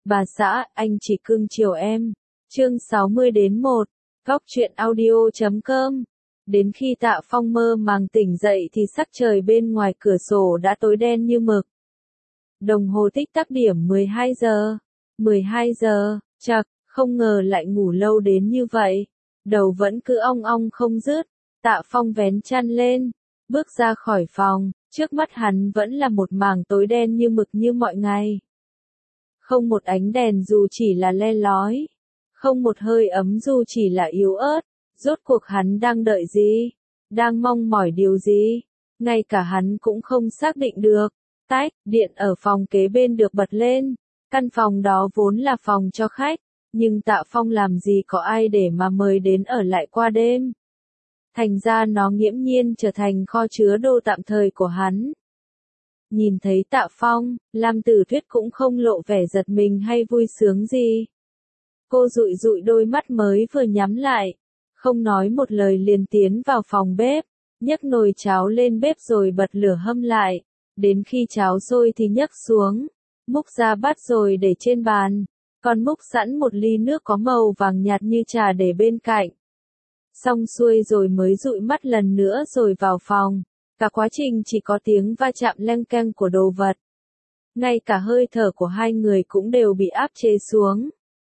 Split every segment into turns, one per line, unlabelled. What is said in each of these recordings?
Bà xã, anh chỉ cưng chiều em. Chương 60-1, goctruyện audio.com. Đến khi Tạ Phong mơ màng tỉnh dậy thì sắc trời bên ngoài cửa sổ đã tối đen như mực. Đồng hồ tích tắc điểm 12 giờ. 12 giờ, chậc, không ngờ lại ngủ lâu đến như vậy. Đầu vẫn cứ ong ong không dứt. Tạ Phong vén chăn lên, bước ra khỏi phòng, trước mắt hắn vẫn là một mảng tối đen như mực như mọi ngày. Không một ánh đèn dù chỉ là le lói, không một hơi ấm dù chỉ là yếu ớt. Rốt cuộc hắn đang đợi gì? Đang mong mỏi điều gì? Ngay cả hắn cũng không xác định được. Tách, điện ở phòng kế bên được bật lên. Căn phòng đó vốn là phòng cho khách, nhưng Tạ Phong làm gì có ai để mà mời đến ở lại qua đêm. Thành ra nó nghiễm nhiên trở thành kho chứa đồ tạm thời của hắn. Nhìn thấy Tạ Phong, Lam Tử Tuyết cũng không lộ vẻ giật mình hay vui sướng gì. Cô dụi dụi đôi mắt mới vừa nhắm lại, không nói một lời liền tiến vào phòng bếp, nhấc nồi cháo lên bếp rồi bật lửa hâm lại. Đến khi cháo sôi thì nhấc xuống, múc ra bát rồi để trên bàn, còn múc sẵn một ly nước có màu vàng nhạt như trà để bên cạnh. Xong xuôi rồi mới dụi mắt lần nữa rồi vào phòng. Cả quá trình chỉ có tiếng va chạm leng keng của đồ vật. Ngay cả hơi thở của hai người cũng đều bị áp chế xuống.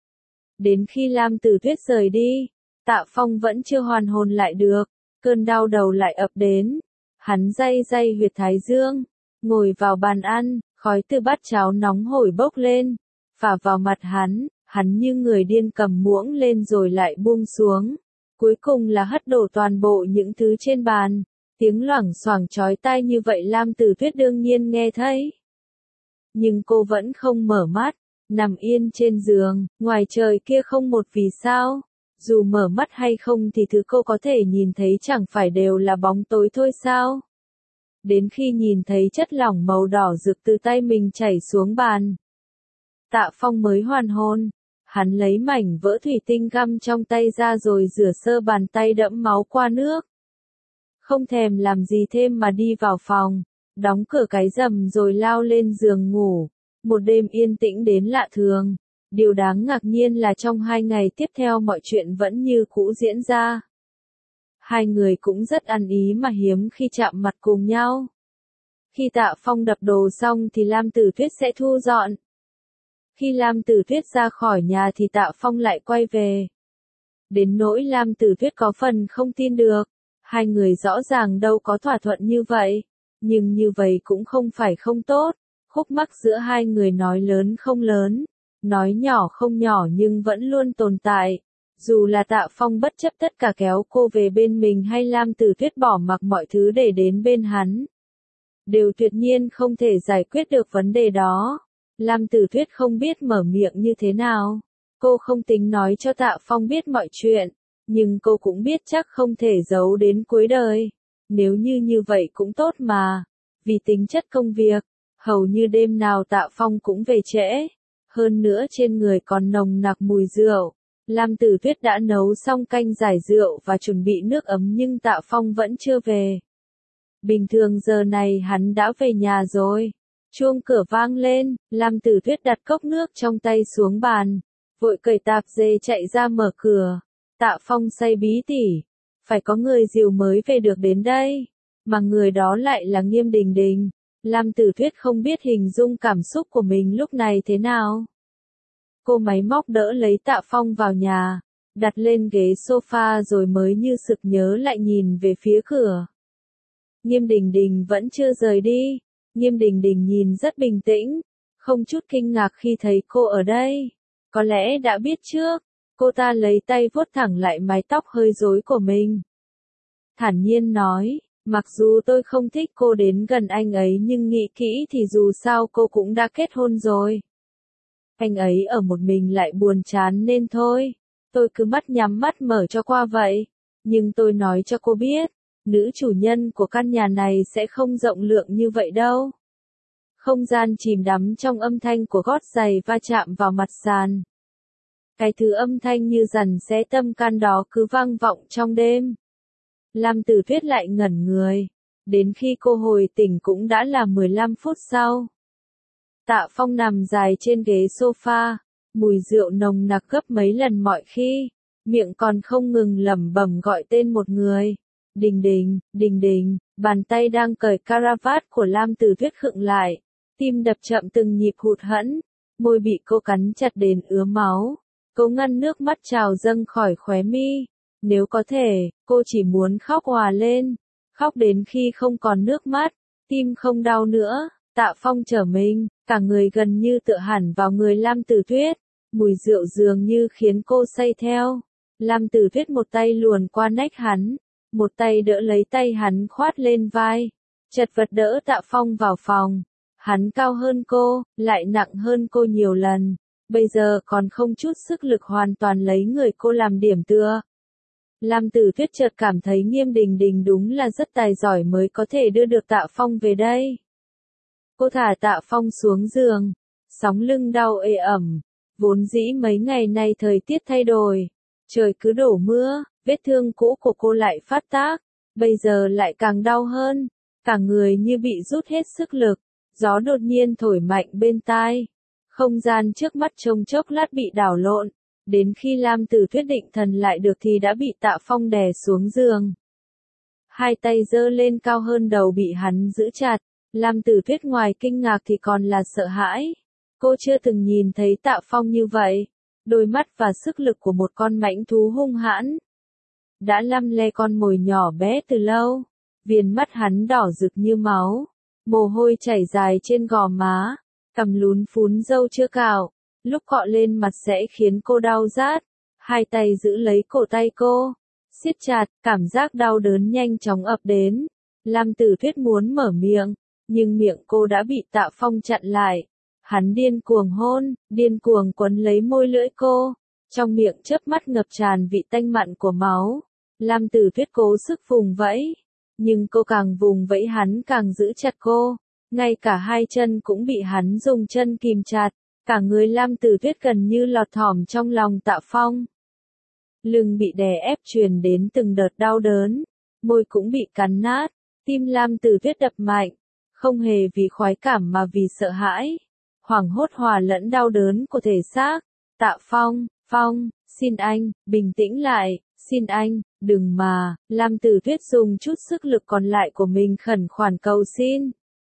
Đến khi Lam Tử Tuyết rời đi, Tạ Phong vẫn chưa hoàn hồn lại được, cơn đau đầu lại ập đến. Hắn day day huyệt thái dương, ngồi vào bàn ăn, khói từ bát cháo nóng hổi bốc lên, phả vào mặt hắn như người điên cầm muỗng lên rồi lại buông xuống. Cuối cùng là hất đổ toàn bộ những thứ trên bàn. Tiếng loảng xoảng chói tai như vậy Lam Tử Tuyết đương nhiên nghe thấy. Nhưng cô vẫn không mở mắt, nằm yên trên giường, ngoài trời kia không một vì sao. Dù mở mắt hay không thì thứ cô có thể nhìn thấy chẳng phải đều là bóng tối thôi sao. Đến khi nhìn thấy chất lỏng màu đỏ rực từ tay mình chảy xuống bàn, Tạ Phong mới hoàn hồn. Hắn lấy mảnh vỡ thủy tinh găm trong tay ra rồi rửa sơ bàn tay đẫm máu qua nước. Không thèm làm gì thêm mà đi vào phòng, đóng cửa cái rầm rồi lao lên giường ngủ. Một đêm yên tĩnh đến lạ thường. Điều đáng ngạc nhiên là trong 2 ngày tiếp theo mọi chuyện vẫn như cũ diễn ra. Hai người cũng rất ăn ý mà hiếm khi chạm mặt cùng nhau. Khi Tạ Phong đập đồ xong thì Lam Tử Tuyết sẽ thu dọn. Khi Lam Tử Tuyết ra khỏi nhà thì Tạ Phong lại quay về. Đến nỗi Lam Tử Tuyết có phần không tin được. Hai người rõ ràng đâu có thỏa thuận như vậy. Nhưng như vậy cũng không phải không tốt. Khúc mắc giữa hai người nói lớn không lớn, nói nhỏ không nhỏ nhưng vẫn luôn tồn tại. Dù là Tạ Phong bất chấp tất cả kéo cô về bên mình hay Lam Tử Tuyết bỏ mặc mọi thứ để đến bên hắn, đều tuyệt nhiên không thể giải quyết được vấn đề đó. Lam Tử Tuyết không biết mở miệng như thế nào. Cô không tính nói cho Tạ Phong biết mọi chuyện, nhưng cô cũng biết chắc không thể giấu đến cuối đời. Nếu như vậy cũng tốt mà. Vì tính chất công việc, hầu như đêm nào Tạ Phong cũng về trễ. Hơn nữa trên người còn nồng nặc mùi rượu. Lam Tử Tuyết đã nấu xong canh giải rượu và chuẩn bị nước ấm nhưng Tạ Phong vẫn chưa về. Bình thường giờ này hắn đã về nhà rồi. Chuông cửa vang lên, Lam Tử Tuyết đặt cốc nước trong tay xuống bàn, vội cởi tạp dề chạy ra mở cửa. Tạ Phong say bí tỉ, phải có người dìu mới về được đến đây, mà người đó lại là Nghiêm Đình Đình. Lam Tử Tuyết không biết hình dung cảm xúc của mình lúc này thế nào. Cô máy móc đỡ lấy Tạ Phong vào nhà, đặt lên ghế sofa rồi mới như sực nhớ lại nhìn về phía cửa. Nghiêm Đình Đình vẫn chưa rời đi. Nghiêm Đình Đình nhìn rất bình tĩnh, không chút kinh ngạc khi thấy cô ở đây. Có lẽ đã biết trước. Cô ta lấy tay vuốt thẳng lại mái tóc hơi rối của mình. Thản nhiên nói, mặc dù tôi không thích cô đến gần anh ấy nhưng nghĩ kỹ thì dù sao cô cũng đã kết hôn rồi. Anh ấy ở một mình lại buồn chán nên thôi. Tôi cứ mắt nhắm mắt mở cho qua vậy. Nhưng tôi nói cho cô biết, nữ chủ nhân của căn nhà này sẽ không rộng lượng như vậy đâu. Không gian chìm đắm trong âm thanh của gót giày va chạm vào mặt sàn. Cái thứ âm thanh như dằn xé tâm can đó cứ vang vọng trong đêm. Lam Tử Tuyết lại ngẩn người. Đến khi cô hồi tỉnh cũng đã là 15 phút sau. Tạ Phong nằm dài trên ghế sofa, mùi rượu nồng nặc gấp mấy lần mọi khi, miệng còn không ngừng lẩm bẩm gọi tên một người. Đình đình, đình đình, bàn tay đang cởi caravat của Lam Tử Tuyết khựng lại, tim đập chậm từng nhịp hụt hẫng, môi bị cô cắn chặt đến ứa máu, cố ngăn nước mắt trào dâng khỏi khóe mi. Nếu có thể, cô chỉ muốn khóc òa lên, khóc đến khi không còn nước mắt, tim không đau nữa. Tạ Phong trở mình, cả người gần như tựa hẳn vào người Lam Tử Tuyết, mùi rượu dường như khiến cô say theo. Lam Tử Tuyết một tay luồn qua nách hắn, một tay đỡ lấy tay hắn khoát lên vai, chật vật đỡ Tạ Phong vào phòng. Hắn cao hơn cô, lại nặng hơn cô nhiều lần, bây giờ còn không chút sức lực hoàn toàn lấy người cô làm điểm tựa. Lam Tử Tuyết chợt cảm thấy Nghiêm Đình Đình đúng là rất tài giỏi mới có thể đưa được Tạ Phong về đây. Cô thả Tạ Phong xuống giường, sóng lưng đau ê ẩm, vốn dĩ mấy ngày nay thời tiết thay đổi, trời cứ đổ mưa, vết thương cũ của cô lại phát tác, bây giờ lại càng đau hơn, cả người như bị rút hết sức lực, gió đột nhiên thổi mạnh bên tai, không gian trước mắt trông chốc lát bị đảo lộn, đến khi Lam Tử Tuyết định thần lại được thì đã bị Tạ Phong đè xuống giường. Hai tay giơ lên cao hơn đầu bị hắn giữ chặt. Lam Tử Tuyết ngoài kinh ngạc thì còn là sợ hãi. Cô chưa từng nhìn thấy Tạ Phong như vậy. Đôi mắt và sức lực của một con mãnh thú hung hãn. Đã lăm le con mồi nhỏ bé từ lâu. Viền mắt hắn đỏ rực như máu. Mồ hôi chảy dài trên gò má. Cằm lún phún râu chưa cạo. Lúc cọ lên mặt sẽ khiến cô đau rát. Hai tay giữ lấy cổ tay cô. Siết chặt, cảm giác đau đớn nhanh chóng ập đến. Lam Tử Tuyết muốn mở miệng. Nhưng miệng cô đã bị Tạ Phong chặn lại. Hắn điên cuồng hôn, điên cuồng quấn lấy môi lưỡi cô. Trong miệng chớp mắt ngập tràn vị tanh mặn của máu. Lam Tử Tuyết cố sức vùng vẫy. Nhưng cô càng vùng vẫy hắn càng giữ chặt cô. Ngay cả hai chân cũng bị hắn dùng chân kìm chặt. Cả người Lam Tử Tuyết gần như lọt thỏm trong lòng Tạ Phong. Lưng bị đè ép truyền đến từng đợt đau đớn. Môi cũng bị cắn nát. Tim Lam Tử Tuyết đập mạnh. Không hề vì khoái cảm mà vì sợ hãi, hoảng hốt hòa lẫn đau đớn của thể xác. Tạ Phong, Phong, xin anh, bình tĩnh lại, xin anh, đừng mà. Lam Tử Tuyết dùng chút sức lực còn lại của mình khẩn khoản cầu xin.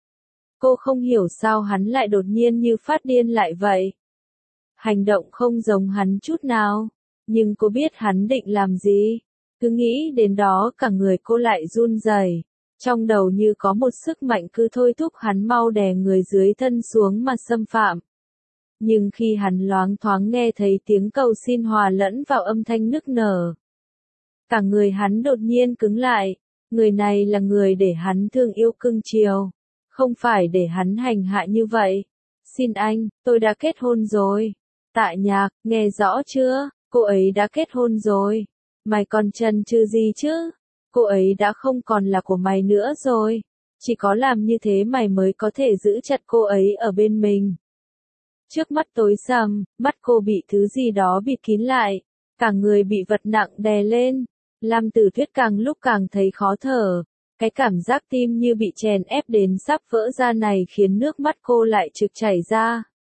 Cô không hiểu sao hắn lại đột nhiên như phát điên lại vậy. Hành động không giống hắn chút nào, nhưng cô biết hắn định làm gì. Cứ nghĩ đến đó cả người cô lại run rẩy. Trong đầu như có một sức mạnh cứ thôi thúc hắn mau đè người dưới thân xuống mà xâm phạm. Nhưng khi hắn loáng thoáng nghe thấy tiếng cầu xin hòa lẫn vào âm thanh nức nở. Cả người hắn đột nhiên cứng lại, người này là người để hắn thương yêu cưng chiều, không phải để hắn hành hạ như vậy. Xin anh, tôi đã kết hôn rồi. Tạ Nhạc, nghe rõ chưa, cô ấy đã kết hôn rồi. Mày còn chần chừ gì chứ? Cô ấy đã không còn là của mày nữa rồi. Chỉ có làm như thế mày mới có thể giữ chặt cô ấy ở bên mình. Trước mắt tối sầm, mắt cô bị thứ gì đó bịt kín lại. Cả người bị vật nặng đè lên. Lam Tử Tuyết càng lúc càng thấy khó thở. Cái cảm giác tim như bị chèn ép đến sắp vỡ ra này khiến nước mắt cô lại trực chảy ra.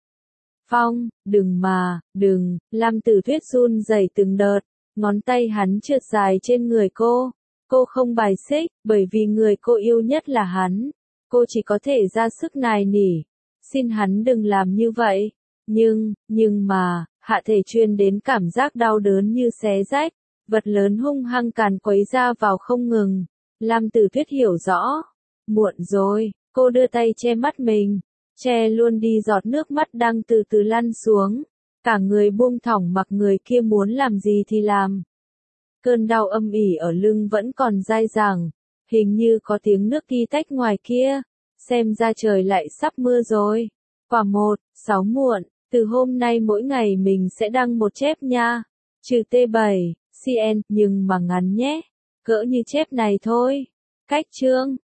Phong, đừng mà, đừng. Lam Tử Tuyết run rẩy từng đợt. Ngón tay hắn trượt dài trên người cô. Cô không bài xích, bởi vì người cô yêu nhất là hắn. Cô chỉ có thể ra sức nài nỉ. Xin hắn đừng làm như vậy. Nhưng mà, hạ thể truyền đến cảm giác đau đớn như xé rách. Vật lớn hung hăng càn quấy ra vào không ngừng. Lam Tử Tuyết hiểu rõ. Muộn rồi, cô đưa tay che mắt mình. Che luôn đi giọt nước mắt đang từ từ lăn xuống. Cả người buông thõng mặc người kia muốn làm gì thì làm. Cơn đau âm ỉ ở lưng vẫn còn dai dẳng, hình như có tiếng nước ti tách ngoài kia, xem ra trời lại sắp mưa rồi. Quả 1, 6 muộn, từ hôm nay mỗi ngày mình sẽ đăng một chép nha, trừ T7, CN, nhưng mà ngắn nhé, cỡ như chép này thôi. Cách chương